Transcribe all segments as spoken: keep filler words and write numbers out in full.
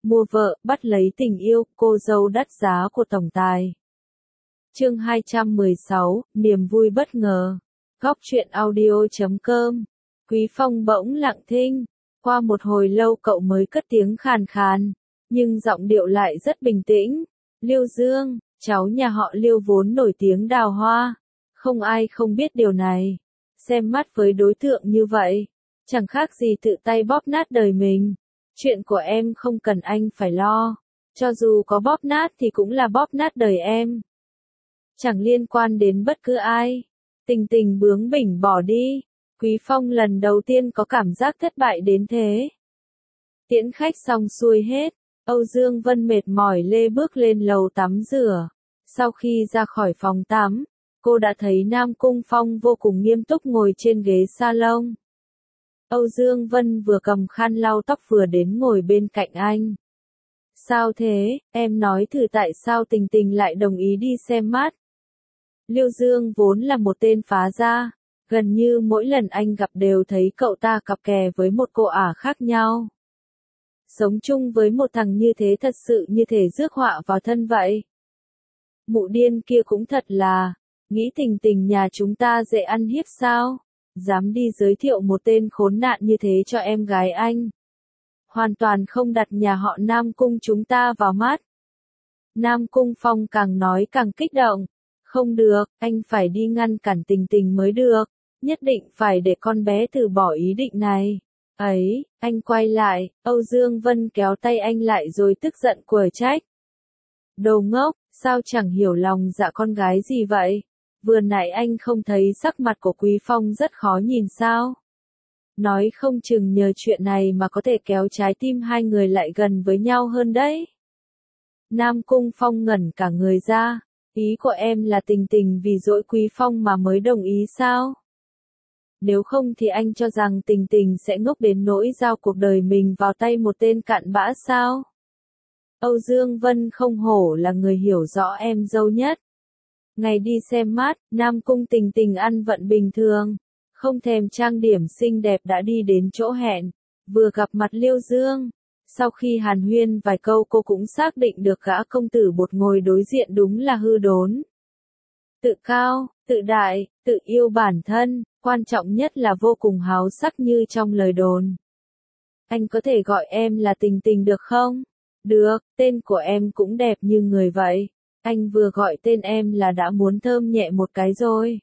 Mua vợ, bắt lấy tình yêu, cô dâu đắt giá của tổng tài. Chương hai trăm mười sáu, niềm vui bất ngờ. Góc truyện audio chấm com. Quý Phong bỗng lặng thinh. Qua một hồi lâu cậu mới cất tiếng khàn khàn, nhưng giọng điệu lại rất bình tĩnh. Liêu Dương, cháu nhà họ Liêu vốn nổi tiếng đào hoa. Không ai không biết điều này. Xem mắt với đối tượng như vậy, chẳng khác gì tự tay bóp nát đời mình. Chuyện của em không cần anh phải lo. Cho dù có bóp nát thì cũng là bóp nát đời em. Chẳng liên quan đến bất cứ ai. Tình Tình bướng bỉnh bỏ đi. Quý Phong lần đầu tiên có cảm giác thất bại đến thế. Tiễn khách xong xuôi hết, Âu Dương Vân mệt mỏi lê bước lên lầu tắm rửa. Sau khi ra khỏi phòng tắm, cô đã thấy Nam Cung Phong vô cùng nghiêm túc ngồi trên ghế salon. Âu Dương Vân vừa cầm khăn lau tóc vừa đến ngồi bên cạnh anh. Sao thế, em nói thử tại sao Tình Tình lại đồng ý đi xem mắt. Liêu Dương vốn là một tên phá gia, gần như mỗi lần anh gặp đều thấy cậu ta cặp kè với một cô ả khác nhau. Sống chung với một thằng như thế thật sự như thể rước họa vào thân vậy. Mụ điên kia cũng thật là, nghĩ Tình Tình nhà chúng ta dễ ăn hiếp sao, dám đi giới thiệu một tên khốn nạn như thế cho em gái anh. Hoàn toàn không đặt nhà họ Nam Cung chúng ta vào mắt. Nam Cung Phong càng nói càng kích động. Không được, anh phải đi ngăn cản Tình Tình mới được, nhất định phải để con bé từ bỏ ý định này. Ấy, anh quay lại, Âu Dương Vân kéo tay anh lại rồi tức giận quở trách. Đồ ngốc, sao chẳng hiểu lòng dạ con gái gì vậy? Vừa nãy anh không thấy sắc mặt của Quý Phong rất khó nhìn sao? Nói không chừng nhờ chuyện này mà có thể kéo trái tim hai người lại gần với nhau hơn đấy. Nam Cung Phong ngẩn cả người ra. Ý của em là Tình Tình vì dỗi Quý Phong mà mới đồng ý sao? Nếu không thì anh cho rằng Tình Tình sẽ ngốc đến nỗi giao cuộc đời mình vào tay một tên cặn bã sao? Âu Dương Vân không hổ là người hiểu rõ em dâu nhất. Ngày đi xem mắt, Nam Cung Tình Tình ăn vận bình thường, không thèm trang điểm xinh đẹp đã đi đến chỗ hẹn, vừa gặp mặt Liêu Dương. Sau khi hàn huyên vài câu cô cũng xác định được gã công tử bột ngồi đối diện đúng là hư đốn. Tự cao, tự đại, tự yêu bản thân, quan trọng nhất là vô cùng háo sắc như trong lời đồn. Anh có thể gọi em là Tình Tình được không? Được, tên của em cũng đẹp như người vậy. Anh vừa gọi tên em là đã muốn thơm nhẹ một cái rồi.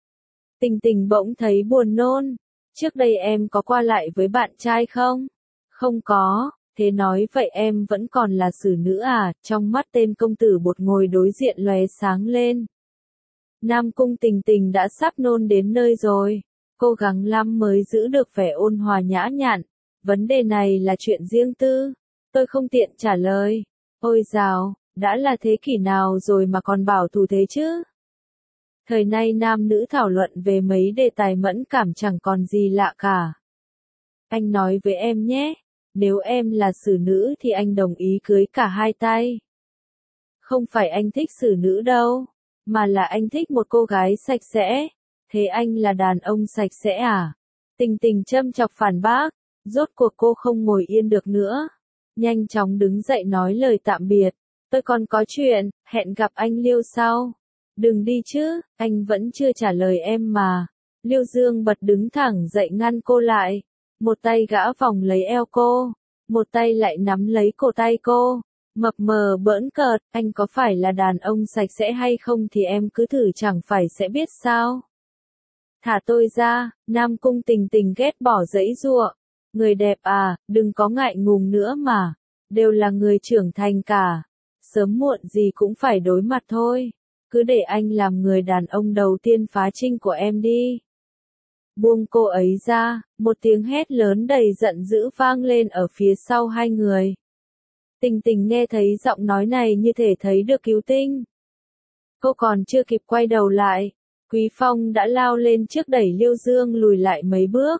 Tình Tình bỗng thấy buồn nôn. Trước đây em có qua lại với bạn trai không? Không có. Thế nói vậy em vẫn còn là xử nữ à? Trong mắt tên công tử bột ngồi đối diện lóe sáng lên. Nam Cung Tình Tình đã sắp nôn đến nơi rồi. Cố gắng lắm mới giữ được vẻ ôn hòa nhã nhặn. Vấn đề này là chuyện riêng tư. Tôi không tiện trả lời. Ôi dào, đã là thế kỷ nào rồi mà còn bảo thủ thế chứ? Thời nay nam nữ thảo luận về mấy đề tài mẫn cảm chẳng còn gì lạ cả. Anh nói với em nhé. Nếu em là xử nữ thì anh đồng ý cưới cả hai tay. Không phải anh thích xử nữ đâu, mà là anh thích một cô gái sạch sẽ. Thế anh là đàn ông sạch sẽ à? Tình Tình châm chọc phản bác, rốt cuộc cô không ngồi yên được nữa. Nhanh chóng đứng dậy nói lời tạm biệt. Tôi còn có chuyện, hẹn gặp anh Liêu sau. Đừng đi chứ, anh vẫn chưa trả lời em mà. Liêu Dương bật đứng thẳng dậy ngăn cô lại. Một tay gã vòng lấy eo cô, một tay lại nắm lấy cổ tay cô, mập mờ bỡn cợt, anh có phải là đàn ông sạch sẽ hay không thì em cứ thử chẳng phải sẽ biết sao. Thả tôi ra, Nam Cung Tình Tình ghét bỏ giãy giụa. Người đẹp à, đừng có ngại ngùng nữa mà, đều là người trưởng thành cả, sớm muộn gì cũng phải đối mặt thôi, cứ để anh làm người đàn ông đầu tiên phá trinh của em đi. Buông cô ấy ra, một tiếng hét lớn đầy giận dữ vang lên ở phía sau hai người. Tình Tình nghe thấy giọng nói này như thể thấy được cứu tinh. Cô còn chưa kịp quay đầu lại, Quý Phong đã lao lên trước đẩy Liêu Dương lùi lại mấy bước.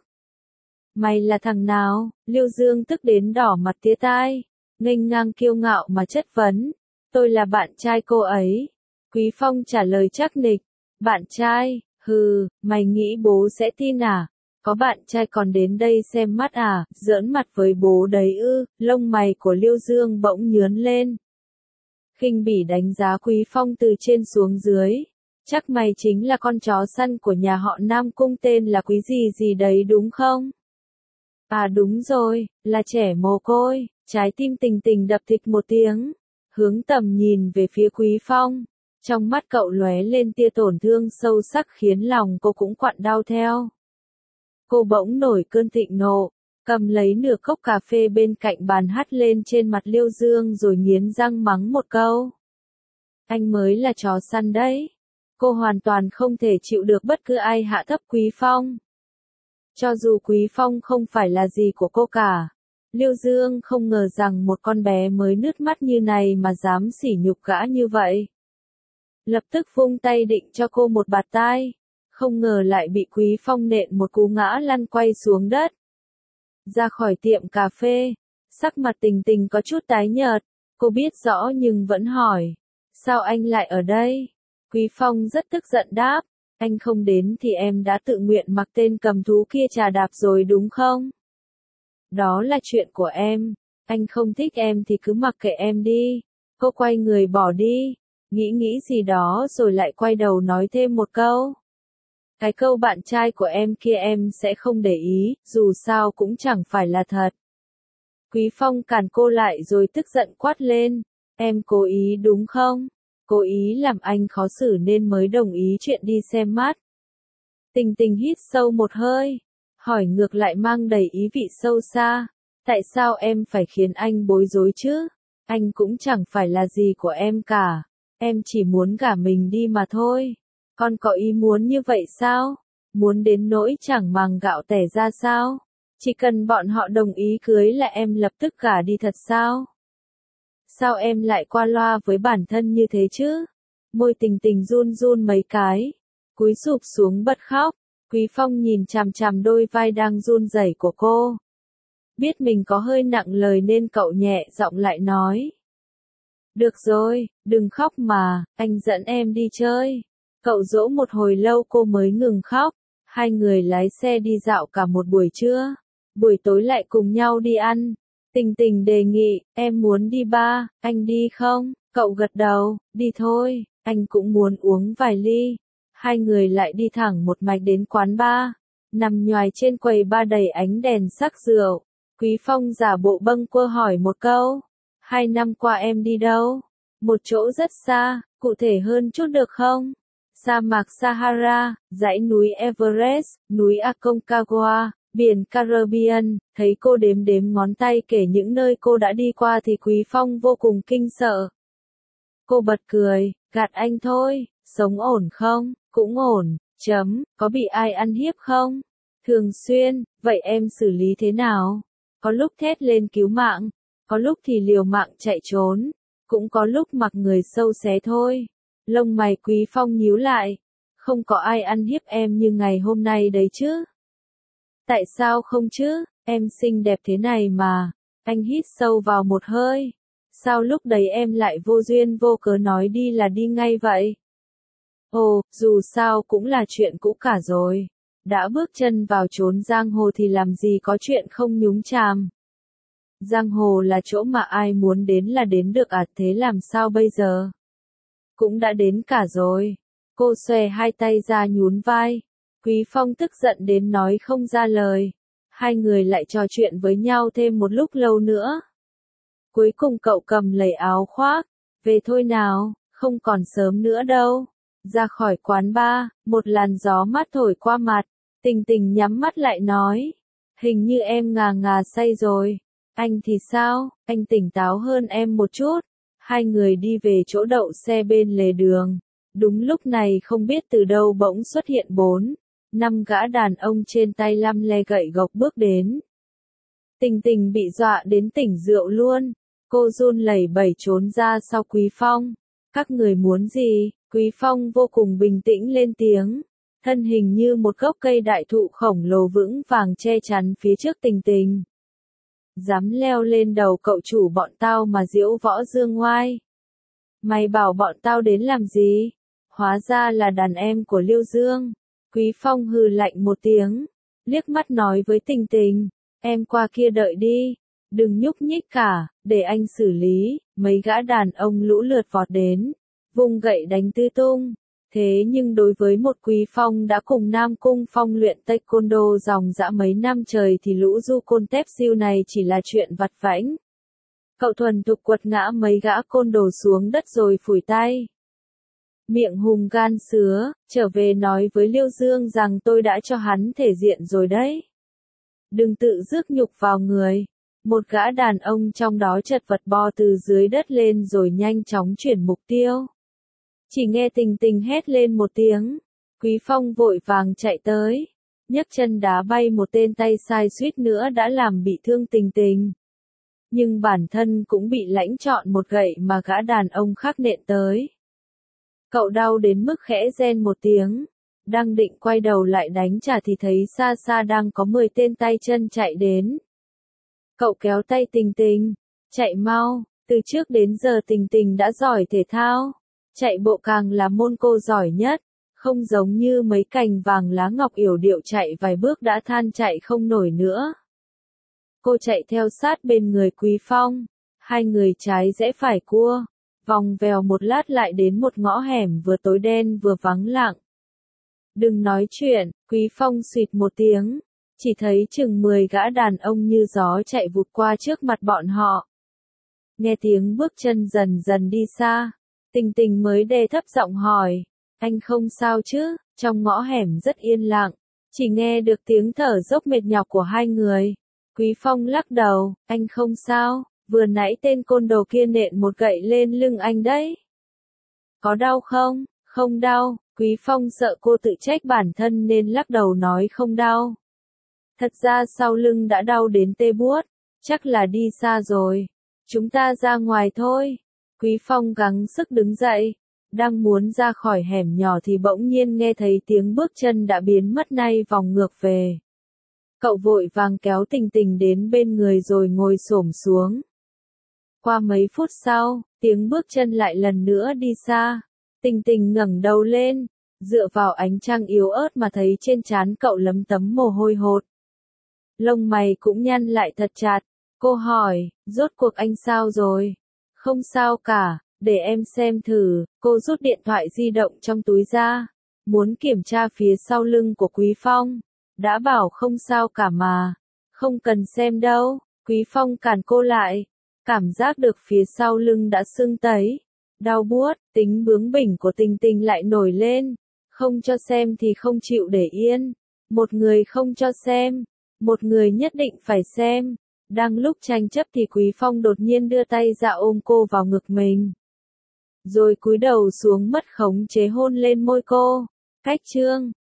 Mày là thằng nào? Liêu Dương tức đến đỏ mặt tía tai, nghênh ngang kiêu ngạo mà chất vấn. Tôi là bạn trai cô ấy. Quý Phong trả lời chắc nịch. Bạn trai? Hừ, mày nghĩ bố sẽ tin à? Có bạn trai còn đến đây xem mắt à, giỡn mặt với bố đấy ư, lông mày của Liêu Dương bỗng nhướng lên. Khinh bỉ đánh giá Quý Phong từ trên xuống dưới. Chắc mày chính là con chó săn của nhà họ Nam Cung tên là Quý gì gì đấy đúng không? À đúng rồi, là trẻ mồ côi, trái tim Tình Tình đập thịch một tiếng. Hướng tầm nhìn về phía Quý Phong. Trong mắt cậu lóe lên tia tổn thương sâu sắc khiến lòng cô cũng quặn đau theo. Cô bỗng nổi cơn thịnh nộ, cầm lấy nửa cốc cà phê bên cạnh bàn hắt lên trên mặt Liêu Dương rồi nghiến răng mắng một câu. Anh mới là chó săn đấy. Cô hoàn toàn không thể chịu được bất cứ ai hạ thấp Quý Phong. Cho dù Quý Phong không phải là gì của cô cả. Liêu Dương không ngờ rằng một con bé mới nứt mắt như này mà dám sỉ nhục gã như vậy. Lập tức vung tay định cho cô một bạt tai. Không ngờ lại bị Quý Phong nện một cú ngã lăn quay xuống đất. Ra khỏi tiệm cà phê, sắc mặt Tình Tình có chút tái nhợt, cô biết rõ nhưng vẫn hỏi. Sao anh lại ở đây? Quý Phong rất tức giận đáp. Anh không đến thì em đã tự nguyện mặc tên cầm thú kia chà đạp rồi đúng không? Đó là chuyện của em. Anh không thích em thì cứ mặc kệ em đi. Cô quay người bỏ đi. Nghĩ nghĩ gì đó rồi lại quay đầu nói thêm một câu. Cái câu bạn trai của em kia em sẽ không để ý, dù sao cũng chẳng phải là thật. Quý Phong cản cô lại rồi tức giận quát lên. Em cố ý đúng không? Cố ý làm anh khó xử nên mới đồng ý chuyện đi xem mắt. Tình Tình hít sâu một hơi. Hỏi ngược lại mang đầy ý vị sâu xa. Tại sao em phải khiến anh bối rối chứ? Anh cũng chẳng phải là gì của em cả. Em chỉ muốn gả mình đi mà thôi. Con có ý muốn như vậy sao? Muốn đến nỗi chẳng màng gạo tẻ ra sao? Chỉ cần bọn họ đồng ý cưới là em lập tức gả đi thật sao? Sao em lại qua loa với bản thân như thế chứ? Môi Tình Tình run run mấy cái. Cúi sụp xuống bật khóc. Quý Phong nhìn chằm chằm đôi vai đang run rẩy của cô. Biết mình có hơi nặng lời nên cậu nhẹ giọng lại nói. Được rồi, đừng khóc mà, anh dẫn em đi chơi. Cậu dỗ một hồi lâu cô mới ngừng khóc. Hai người lái xe đi dạo cả một buổi trưa. Buổi tối lại cùng nhau đi ăn. Tình Tình đề nghị, em muốn đi ba, anh đi không? Cậu gật đầu, đi thôi, anh cũng muốn uống vài ly. Hai người lại đi thẳng một mạch đến quán bar. Nằm nhoài trên quầy bar đầy ánh đèn sắc rượu. Quý Phong giả bộ bâng quơ hỏi một câu. Hai năm qua em đi đâu? Một chỗ rất xa, cụ thể hơn chút được không? Sa mạc Sahara, dãy núi Everest, núi Aconcagua, biển Caribbean. Thấy cô đếm đếm ngón tay kể những nơi cô đã đi qua thì Quý Phong vô cùng kinh sợ. Cô bật cười, gạt anh thôi, sống ổn không? Cũng ổn, chấm, có bị ai ăn hiếp không? Thường xuyên, vậy em xử lý thế nào? Có lúc thét lên cứu mạng, có lúc thì liều mạng chạy trốn, cũng có lúc mặc người sâu xé thôi. Lông mày Quý Phong nhíu lại, không có ai ăn hiếp em như ngày hôm nay đấy chứ? Tại sao không chứ, em xinh đẹp thế này mà. Anh hít sâu vào một hơi. Sao lúc đấy em lại vô duyên vô cớ nói đi là đi ngay vậy? Ồ, dù sao cũng là chuyện cũ cả rồi. Đã bước chân vào chốn giang hồ thì làm gì có chuyện không nhúng chàm. Giang hồ là chỗ mà ai muốn đến là đến được à, thế làm sao bây giờ? Cũng đã đến cả rồi. Cô xòe hai tay ra nhún vai. Quý Phong tức giận đến nói không ra lời. Hai người lại trò chuyện với nhau thêm một lúc lâu nữa. Cuối cùng cậu cầm lấy áo khoác. Về thôi nào, không còn sớm nữa đâu. Ra khỏi quán bar, một làn gió mát thổi qua mặt. Tình Tình nhắm mắt lại nói. Hình như em ngà ngà say rồi. Anh thì sao, anh tỉnh táo hơn em một chút. Hai người đi về chỗ đậu xe bên lề đường. Đúng lúc này không biết từ đâu bỗng xuất hiện bốn, năm gã đàn ông trên tay lăm le gậy gộc bước đến. Tình Tình bị dọa đến tỉnh rượu luôn. Cô run lẩy bẩy trốn ra sau Quý Phong. Các người muốn gì? Quý Phong vô cùng bình tĩnh lên tiếng. Thân hình như một gốc cây đại thụ khổng lồ vững vàng che chắn phía trước Tình Tình. Dám leo lên đầu cậu chủ bọn tao mà diễu võ dương ngoai. Mày bảo bọn tao đến làm gì? Hóa ra là đàn em của Liêu Dương. Quý Phong hừ lạnh một tiếng. liếc mắt nói với Tình Tình, em qua kia đợi đi, đừng nhúc nhích cả, để anh xử lý. Mấy gã đàn ông lũ lượt vọt đến, vung gậy đánh tứ tung. Thế nhưng đối với một Quý Phong đã cùng Nam Cung Phong luyện taekwondo dòng dã mấy năm trời thì lũ du côn tép siêu này chỉ là chuyện vặt vãnh. Cậu thuần thục quật ngã mấy gã côn đồ xuống đất rồi phủi tay. Miệng hùng gan sứa, trở về nói với Liêu Dương rằng tôi đã cho hắn thể diện rồi đấy. Đừng tự rước nhục vào người. Một gã đàn ông trong đó chật vật bò từ dưới đất lên rồi nhanh chóng chuyển mục tiêu. Chỉ nghe Tình Tình hét lên một tiếng. Quý Phong vội vàng chạy tới. Nhấc chân đá bay một tên tay sai suýt nữa đã làm bị thương Tình Tình. Nhưng bản thân cũng bị lãnh trọn một gậy mà gã đàn ông khác nện tới. Cậu đau đến mức khẽ rên một tiếng. Đang định quay đầu lại đánh trả thì thấy xa xa đang có mười tên tay chân chạy đến. Cậu kéo tay Tình Tình. Chạy mau, từ trước đến giờ Tình Tình đã giỏi thể thao. Chạy bộ càng là môn cô giỏi nhất. Không giống như mấy cành vàng lá ngọc yểu điệu chạy vài bước đã than chạy không nổi nữa. Cô chạy theo sát bên người Quý Phong. Hai người trái rẽ phải cua. Vòng vèo một lát lại đến một ngõ hẻm vừa tối đen vừa vắng lặng. Đừng nói chuyện, Quý Phong xịt một tiếng. Chỉ thấy chừng mười gã đàn ông như gió chạy vụt qua trước mặt bọn họ. Nghe tiếng bước chân dần dần đi xa. Tình Tình mới đè thấp giọng hỏi. Anh không sao chứ? Trong ngõ hẻm rất yên lặng. Chỉ nghe được tiếng thở dốc mệt nhọc của hai người. Quý Phong lắc đầu. Anh không sao. Vừa nãy tên côn đồ kia nện một gậy lên lưng anh đấy. Có đau không? Không đau. Quý Phong sợ cô tự trách bản thân nên lắc đầu nói không đau. Thật ra sau lưng đã đau đến tê buốt. Chắc là đi xa rồi. Chúng ta ra ngoài thôi. Quý Phong gắng sức đứng dậy. Đang muốn ra khỏi hẻm nhỏ thì bỗng nhiên nghe thấy tiếng bước chân đã biến mất nay vòng ngược về. Cậu vội vàng kéo Tình Tình đến bên người rồi ngồi xổm xuống. Qua mấy phút sau, tiếng bước chân lại lần nữa đi xa. Tình Tình ngẩng đầu lên, dựa vào ánh trăng yếu ớt mà thấy trên trán cậu lấm tấm mồ hôi hột. Lông mày cũng nhăn lại thật chặt. Cô hỏi, rốt cuộc anh sao rồi? Không sao cả, để em xem thử. Cô rút điện thoại di động trong túi ra, muốn kiểm tra phía sau lưng của Quý Phong. Đã bảo không sao cả mà. Không cần xem đâu. Quý Phong cản cô lại. Cảm giác được phía sau lưng đã sưng tấy. Đau buốt, tính bướng bỉnh của Tình Tình lại nổi lên. Không cho xem thì không chịu để yên. Một người không cho xem. Một người nhất định phải xem. Đang lúc tranh chấp thì Quý Phong đột nhiên đưa tay ra ôm cô vào ngực mình. Rồi cúi đầu xuống mất khống chế hôn lên môi cô. Cách chương